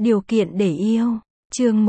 Điều kiện để yêu. Chương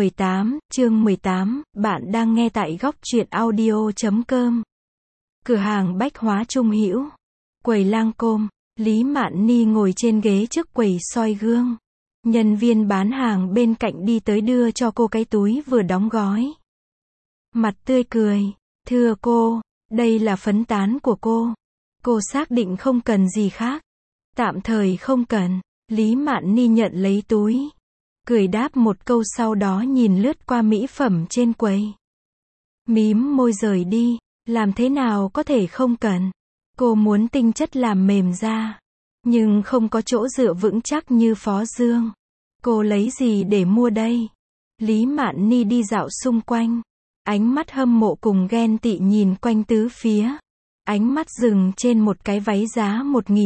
18, bạn đang nghe tại góc truyện audio.com. Cửa hàng bách hóa Trung Hữu. Quầy Lancôme, Lý Mạn Ni ngồi trên ghế trước quầy soi gương. Nhân viên bán hàng bên cạnh đi tới đưa cho cô cái túi vừa đóng gói. Mặt tươi cười, thưa cô, đây là phấn tán của cô. Cô xác định không cần gì khác. Tạm thời không cần. Lý Mạn Ni nhận lấy túi. Cười đáp một câu sau đó nhìn lướt qua mỹ phẩm trên quầy. Mím môi rời đi, làm thế nào có thể không cần. Cô muốn tinh chất làm mềm ra, nhưng không có chỗ dựa vững chắc như Phó Dương. Cô lấy gì để mua đây? Lý Mạn Ni đi dạo xung quanh. Ánh mắt hâm mộ cùng ghen tị nhìn quanh tứ phía. Ánh mắt dừng trên một cái váy giá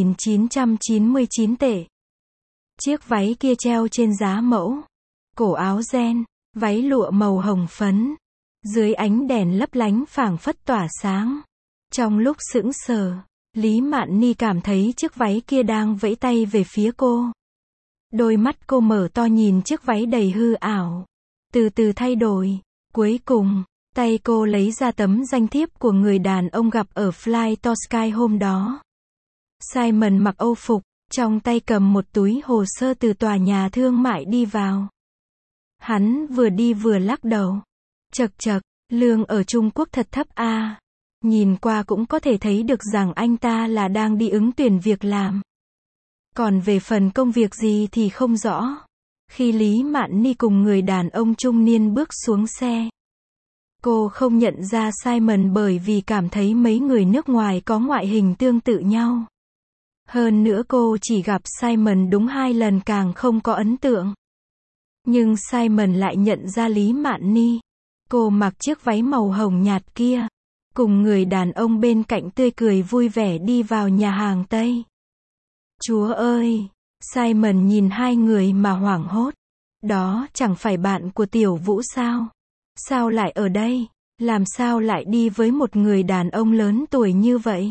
1999 tệ. Chiếc váy kia treo trên giá mẫu. Cổ áo ren, váy lụa màu hồng phấn. Dưới ánh đèn lấp lánh phảng phất tỏa sáng. Trong lúc sững sờ, Lý Mạn Ni cảm thấy chiếc váy kia đang vẫy tay về phía cô. Đôi mắt cô mở to nhìn chiếc váy đầy hư ảo. Từ từ thay đổi. Cuối cùng, tay cô lấy ra tấm danh thiếp của người đàn ông gặp ở Fly to Sky hôm đó. Simon mặc âu phục, trong tay cầm một túi hồ sơ từ tòa nhà thương mại đi vào. Hắn vừa đi vừa lắc đầu. Chậc chậc, lương ở Trung Quốc thật thấp a. Nhìn qua cũng có thể thấy được rằng anh ta là đang đi ứng tuyển việc làm. Còn về phần công việc gì thì không rõ. Khi Lý Mạn Ni cùng người đàn ông trung niên bước xuống xe, cô không nhận ra Simon bởi vì cảm thấy mấy người nước ngoài có ngoại hình tương tự nhau. Hơn nữa cô chỉ gặp Simon đúng 2 lần càng không có ấn tượng. Nhưng Simon lại nhận ra Lý Mạn Ni. Cô mặc chiếc váy màu hồng nhạt kia, cùng người đàn ông bên cạnh tươi cười vui vẻ đi vào nhà hàng Tây. Chúa ơi! Simon nhìn hai người mà hoảng hốt. Đó chẳng phải bạn của Tiểu Vũ sao? Sao lại ở đây? Làm sao lại đi với một người đàn ông lớn tuổi như vậy?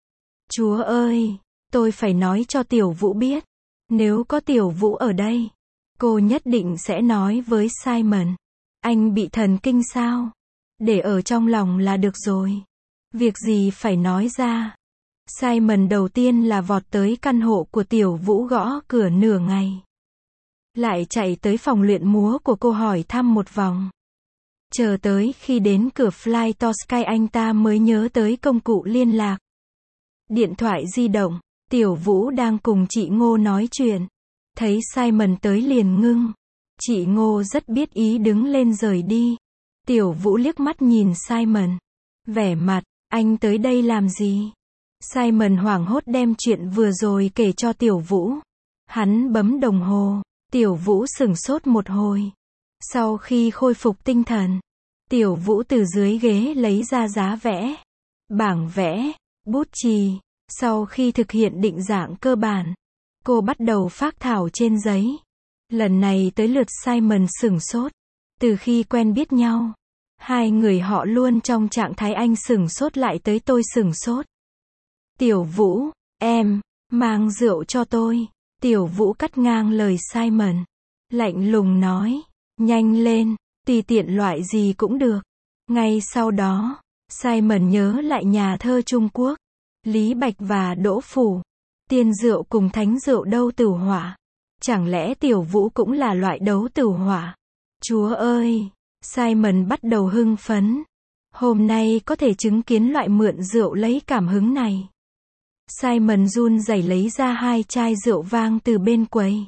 Chúa ơi! Tôi phải nói cho Tiểu Vũ biết. Nếu có Tiểu Vũ ở đây, cô nhất định sẽ nói với Simon. Anh bị thần kinh sao? Để ở trong lòng là được rồi. Việc gì phải nói ra. Simon đầu tiên là vọt tới căn hộ của Tiểu Vũ gõ cửa nửa ngày. Lại chạy tới phòng luyện múa của cô hỏi thăm một vòng. Chờ tới khi đến cửa Fly to Sky anh ta mới nhớ tới công cụ liên lạc. Điện thoại di động, Tiểu Vũ đang cùng chị Ngô nói chuyện. Thấy Simon tới liền ngưng. Chị Ngô rất biết ý đứng lên rời đi. Tiểu Vũ liếc mắt nhìn Simon. Vẻ mặt, anh tới đây làm gì? Simon hoảng hốt đem chuyện vừa rồi kể cho Tiểu Vũ. Hắn bấm đồng hồ. Tiểu Vũ sửng sốt một hồi. Sau khi khôi phục tinh thần, Tiểu Vũ từ dưới ghế lấy ra giá vẽ, bảng vẽ, bút chì. Sau khi thực hiện định dạng cơ bản, cô bắt đầu phác thảo trên giấy. Lần này tới lượt Simon sửng sốt. Từ khi quen biết nhau, hai người họ luôn trong trạng thái anh sửng sốt lại tới tôi sửng sốt. Tiểu Vũ, em, mang rượu cho tôi. Tiểu Vũ cắt ngang lời Simon. Lạnh lùng nói, nhanh lên, tùy tiện loại gì cũng được. Ngay sau đó, Simon nhớ lại nhà thơ Trung Quốc, Lý Bạch và Đỗ Phủ. Tiên rượu cùng thánh rượu đấu tử hỏa. Chẳng lẽ Tiểu Vũ cũng là loại đấu tử hỏa? Chúa ơi! Simon bắt đầu hưng phấn. Hôm nay có thể chứng kiến loại mượn rượu lấy cảm hứng này. Simon run rẩy lấy ra 2 chai rượu vang từ bên quầy.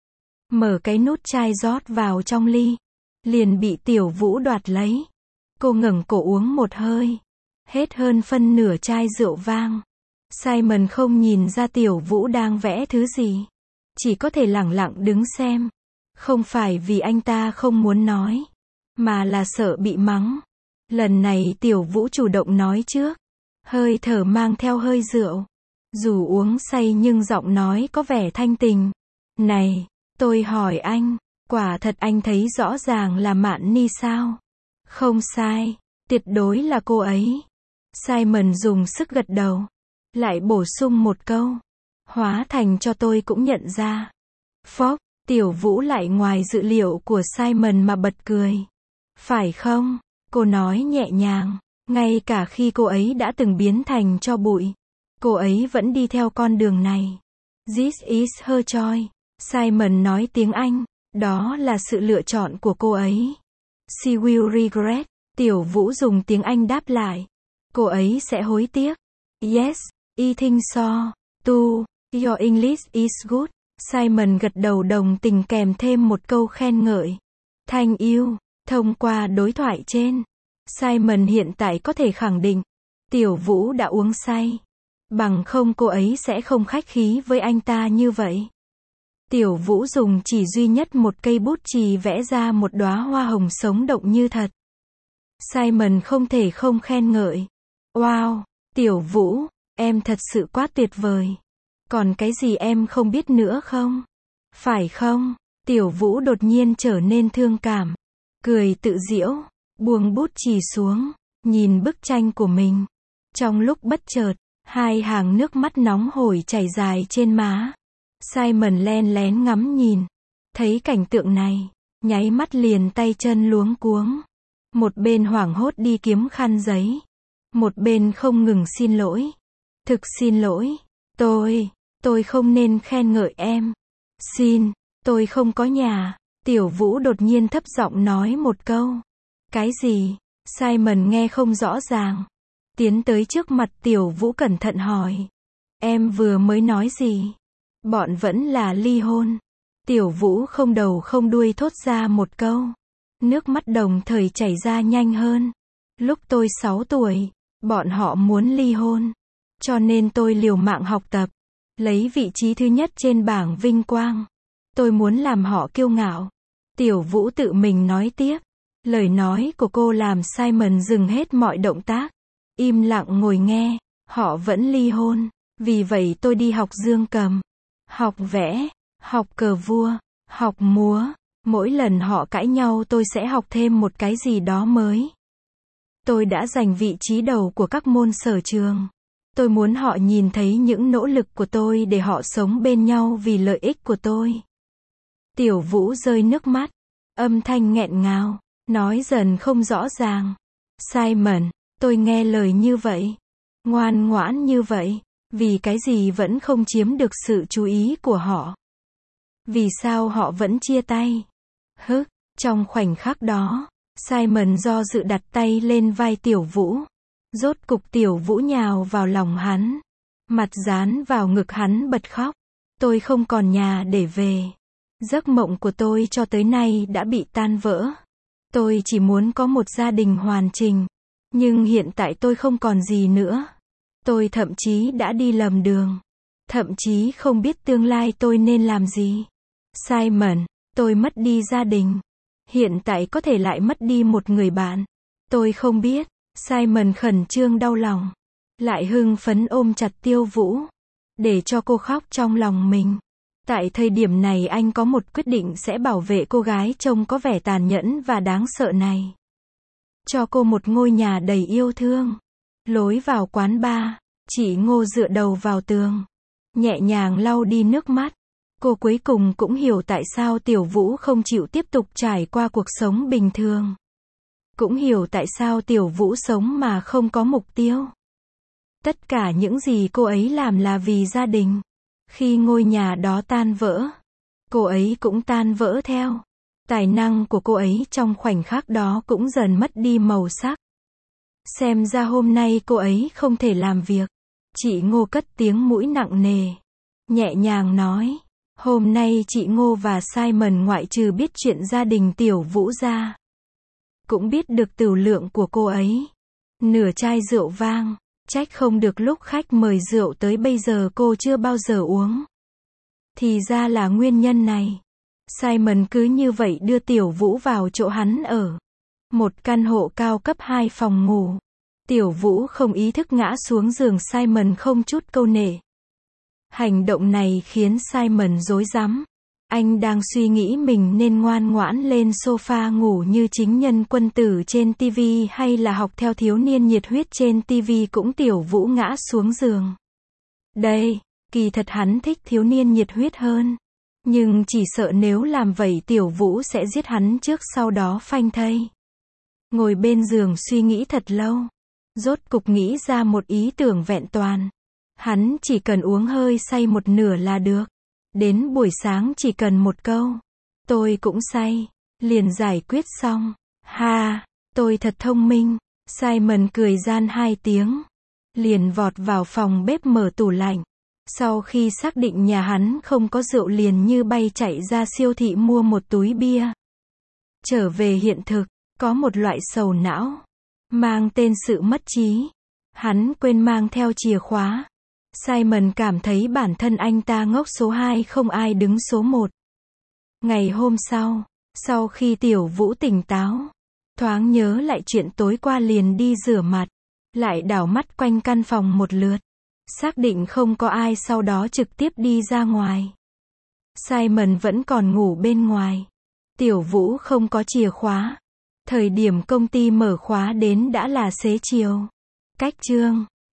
Mở cái nút chai rót vào trong ly. Liền bị Tiểu Vũ đoạt lấy. Cô ngẩng cổ uống một hơi. Hết hơn phân nửa chai rượu vang. Simon không nhìn ra Tiểu Vũ đang vẽ thứ gì. Chỉ có thể lẳng lặng đứng xem. Không phải vì anh ta không muốn nói, mà là sợ bị mắng. Lần này Tiểu Vũ chủ động nói trước. Hơi thở mang theo hơi rượu. Dù uống say nhưng giọng nói có vẻ thanh tình. Này, tôi hỏi anh, quả thật anh thấy rõ ràng là Mạn Ni sao? Không sai, tuyệt đối là cô ấy. Simon dùng sức gật đầu. Lại bổ sung một câu. Hóa thành cho tôi cũng nhận ra. Phốc, Tiểu Vũ lại ngoài dự liệu của Simon mà bật cười. Phải không? Cô nói nhẹ nhàng. Ngay cả khi cô ấy đã từng biến thành tro bụi, cô ấy vẫn đi theo con đường này. This is her choice. Simon nói tiếng Anh. Đó là sự lựa chọn của cô ấy. She will regret. Tiểu Vũ dùng tiếng Anh đáp lại. Cô ấy sẽ hối tiếc. Yes, I think so. Too. Your English is good. Simon gật đầu đồng tình kèm thêm một câu khen ngợi. Thank you. Thông qua đối thoại trên, Simon hiện tại có thể khẳng định, Tiểu Vũ đã uống say. Bằng không cô ấy sẽ không khách khí với anh ta như vậy. Tiểu Vũ dùng chỉ duy nhất một cây bút chì vẽ ra một đóa hoa hồng sống động như thật. Simon không thể không khen ngợi. Wow, Tiểu Vũ, em thật sự quá tuyệt vời. Còn cái gì em không biết nữa không? Phải không? Tiểu Vũ đột nhiên trở nên thương cảm. Cười tự giễu, buông bút chì xuống, nhìn bức tranh của mình. Trong lúc bất chợt, hai hàng nước mắt nóng hổi chảy dài trên má. Simon len lén ngắm nhìn. Thấy cảnh tượng này, nháy mắt liền tay chân luống cuống. Một bên hoảng hốt đi kiếm khăn giấy. Một bên không ngừng xin lỗi. Thực xin lỗi. Tôi không nên khen ngợi em. Xin, tôi không có nhà. Tiểu Vũ đột nhiên thấp giọng nói một câu. Cái gì? Simon nghe không rõ ràng. Tiến tới trước mặt Tiểu Vũ cẩn thận hỏi. Em vừa mới nói gì? Bọn vẫn là ly hôn. Tiểu Vũ không đầu không đuôi thốt ra một câu. Nước mắt đồng thời chảy ra nhanh hơn. Lúc tôi 6 tuổi, bọn họ muốn ly hôn. Cho nên tôi liều mạng học tập. Lấy vị trí thứ nhất trên bảng vinh quang. Tôi muốn làm họ kiêu ngạo. Tiểu Vũ tự mình nói tiếp. Lời nói của cô làm Simon dừng hết mọi động tác. Im lặng ngồi nghe. Họ vẫn ly hôn. Vì vậy tôi đi học dương cầm. Học vẽ. Học cờ vua. Học múa. Mỗi lần họ cãi nhau tôi sẽ học thêm một cái gì đó mới. Tôi đã giành vị trí đầu của các môn sở trường. Tôi muốn họ nhìn thấy những nỗ lực của tôi để họ sống bên nhau vì lợi ích của tôi. Tiểu Vũ rơi nước mắt. Âm thanh nghẹn ngào. Nói dần không rõ ràng. Simon, tôi nghe lời như vậy. Ngoan ngoãn như vậy. Vì cái gì vẫn không chiếm được sự chú ý của họ? Vì sao họ vẫn chia tay? Trong khoảnh khắc đó, Simon do dự đặt tay lên vai Tiểu Vũ. Rốt cục Tiểu Vũ nhào vào lòng hắn. Mặt dán vào ngực hắn bật khóc. Tôi không còn nhà để về. Giấc mộng của tôi cho tới nay đã bị tan vỡ. Tôi chỉ muốn có một gia đình hoàn chỉnh. Nhưng hiện tại tôi không còn gì nữa. Tôi thậm chí đã đi lầm đường. Thậm chí không biết tương lai tôi nên làm gì. Simon, tôi mất đi gia đình. Hiện tại có thể lại mất đi một người bạn. Tôi không biết. Simon khẩn trương đau lòng. Lại hưng phấn ôm chặt Tiểu Vũ. Để cho cô khóc trong lòng mình. Tại thời điểm này anh có một quyết định sẽ bảo vệ cô gái trông có vẻ tàn nhẫn và đáng sợ này. Cho cô một ngôi nhà đầy yêu thương. Lối vào quán bar, chị Ngô dựa đầu vào tường. Nhẹ nhàng lau đi nước mắt. Cô cuối cùng cũng hiểu tại sao Tiểu Vũ không chịu tiếp tục trải qua cuộc sống bình thường. Cũng hiểu tại sao Tiểu Vũ sống mà không có mục tiêu. Tất cả những gì cô ấy làm là vì gia đình. Khi ngôi nhà đó tan vỡ, cô ấy cũng tan vỡ theo. Tài năng của cô ấy trong khoảnh khắc đó cũng dần mất đi màu sắc. Xem ra hôm nay cô ấy không thể làm việc. Chị Ngô cất tiếng mũi nặng nề. Nhẹ nhàng nói. Hôm nay chị Ngô và Simon ngoại trừ biết chuyện gia đình Tiểu Vũ ra. Cũng biết được tửu lượng của cô ấy. Nửa chai rượu vang. Trách không được lúc khách mời rượu tới bây giờ cô chưa bao giờ uống. Thì ra là nguyên nhân này. Simon cứ như vậy đưa Tiểu Vũ vào chỗ hắn ở. Một căn hộ cao cấp 2 phòng ngủ. Tiểu Vũ không ý thức ngã xuống giường Simon không chút câu nệ. Hành động này khiến Simon rối rắm. Anh đang suy nghĩ mình nên ngoan ngoãn lên sofa ngủ như chính nhân quân tử trên TV hay là học theo thiếu niên nhiệt huyết trên TV cũng Tiểu Vũ ngã xuống giường. Đây, kỳ thật hắn thích thiếu niên nhiệt huyết hơn. Nhưng chỉ sợ nếu làm vậy Tiểu Vũ sẽ giết hắn trước sau đó phanh thây. Ngồi bên giường suy nghĩ thật lâu. Rốt cục nghĩ ra một ý tưởng vẹn toàn. Hắn chỉ cần uống hơi say một nửa là được. Đến buổi sáng chỉ cần một câu. Tôi cũng say. Liền giải quyết xong. Ha, tôi thật thông minh. Simon cười gian 2 tiếng. Liền vọt vào phòng bếp mở tủ lạnh. Sau khi xác định nhà hắn không có rượu liền như bay chạy ra siêu thị mua một túi bia. Trở về hiện thực, có một loại sầu não. Mang tên sự mất trí. Hắn quên mang theo chìa khóa. Simon cảm thấy bản thân anh ta ngốc số 2 không ai đứng số 1. Ngày hôm sau khi Tiểu Vũ tỉnh táo, thoáng nhớ lại chuyện tối qua liền đi rửa mặt, lại đảo mắt quanh căn phòng một lượt, xác định không có ai sau đó trực tiếp đi ra ngoài. Simon vẫn còn ngủ bên ngoài. Tiểu Vũ không có chìa khóa. Thời điểm công ty mở khóa đến đã là xế chiều. Cách chương